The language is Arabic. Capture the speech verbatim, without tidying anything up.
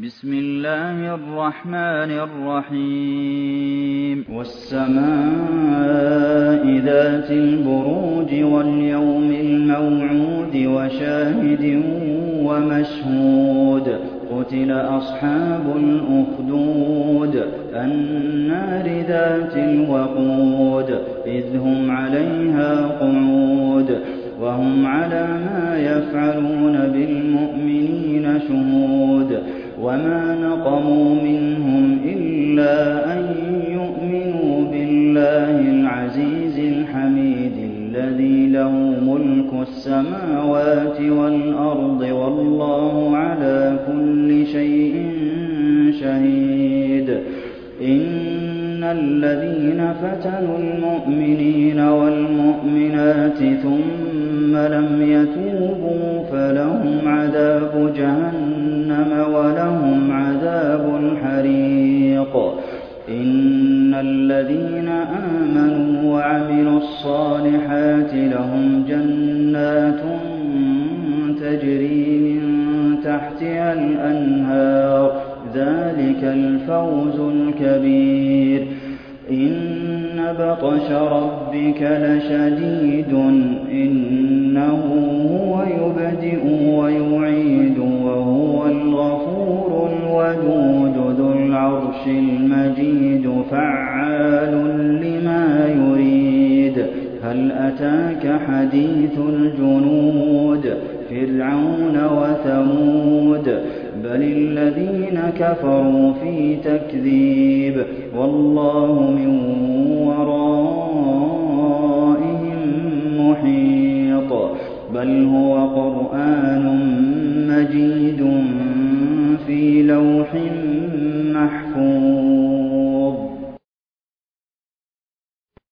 بسم الله الرحمن الرحيم والسماء ذات البروج واليوم الموعود وشاهد ومشهود قتل أصحاب الأخدود النار ذات الوقود إذ هم عليها قعود وهم على ما يفعلون بالمؤمنين شهود وما نقموا منهم إلا أن يؤمنوا بالله العزيز الحميد الذي له ملك السماوات والأرض والله على كل شيء شهيد إن الذين فتنوا المؤمنين والمؤمنات ثم لم يتوبوا فلهم عذاب جهنم ولهم عذاب الحريق إن الذين آمنوا وعملوا الصالحات لهم جنات تجري من تحتها الأنهار ذلك الفوز الكبير إن بطش ربك لشديد إنه هو يبدئ ويعيد وهو الغفور الودود ذو العرش المجيد فعال لما يريد هل أتاك حديث الجنود فرعون وثمود بل الذين كفروا في تكذيب والله من ورائهم محيط بل هو قرآن مجيد في لوح